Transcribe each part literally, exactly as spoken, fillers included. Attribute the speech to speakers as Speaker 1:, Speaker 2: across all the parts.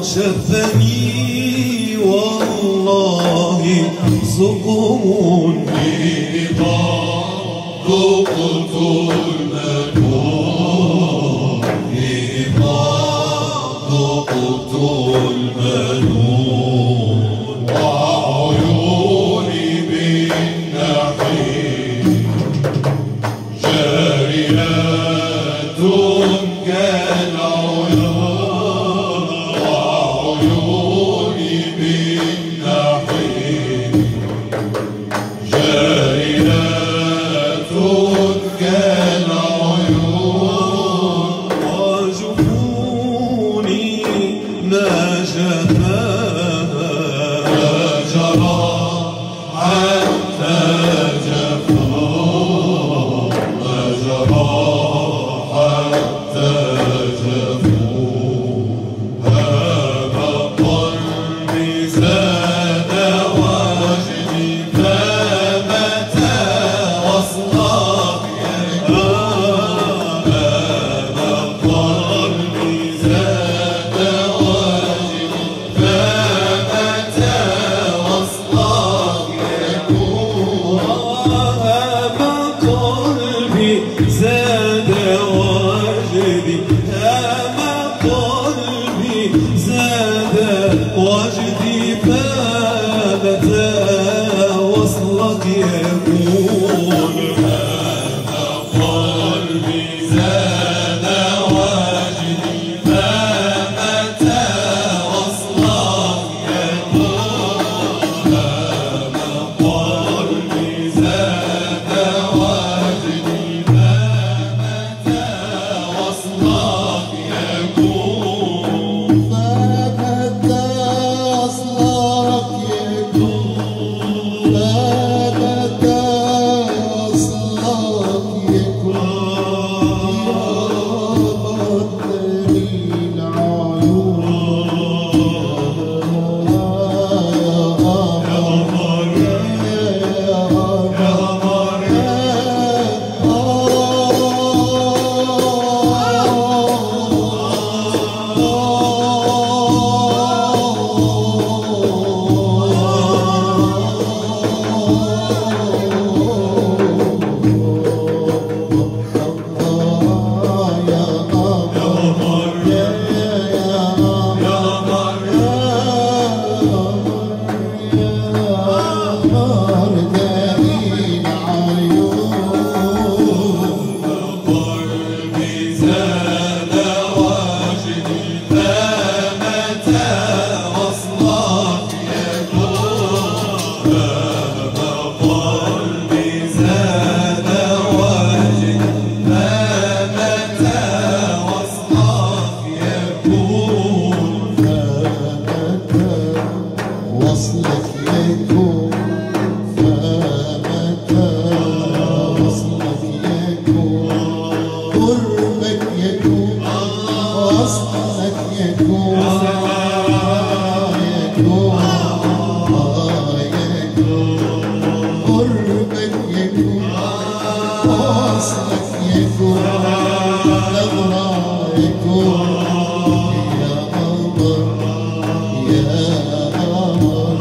Speaker 1: شفني والله سقم ذقت المنون ذقت المنون وعيوني بالنحيل جاريات كالعيون وعيوني بالنحيل جاريات كالعيون وجفوني ما جفاها ما جرى حتى جفاه ما جرى حتى جفاه هذا قلبي زاد وجدي فمتى وصلك هذا قلبي زاد وجدي فمتى وصلك يكون هذا قلبي زاد وجدي هذا قلبي زاد وجدي فمتى وصلك يكون هذا قلبي زاد وجدي فمتى وصلك يكون هذا قلبي زاد وجدي فمتى وصلك يكون
Speaker 2: فمتى وصلك يكون فمتى وصلك يكون قربك يكون وصلك يكون يكون قربك يكون وصلك يكون نظرة يكون يا قمر يا قمر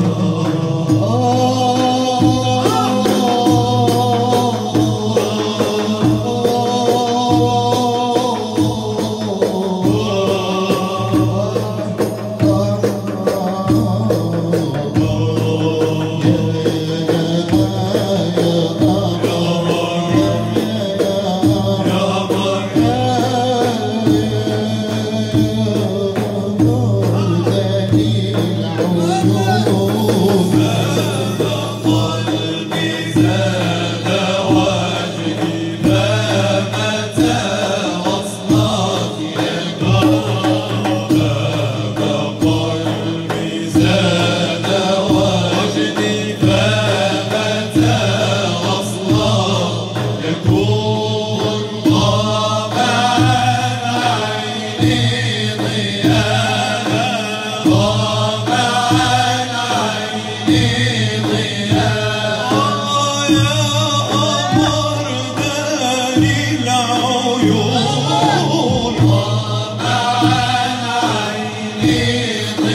Speaker 2: العيون ومع العين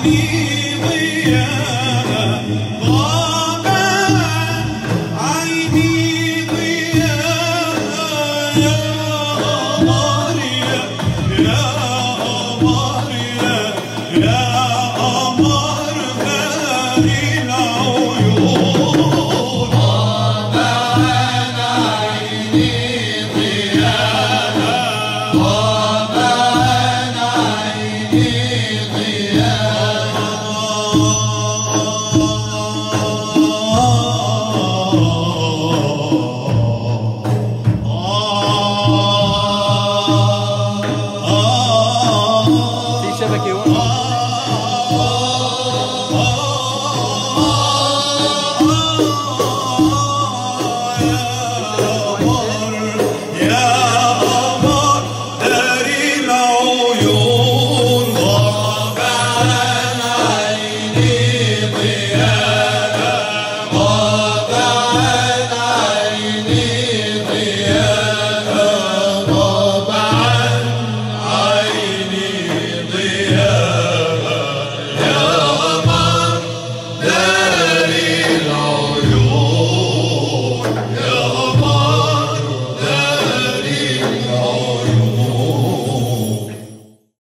Speaker 3: شبكة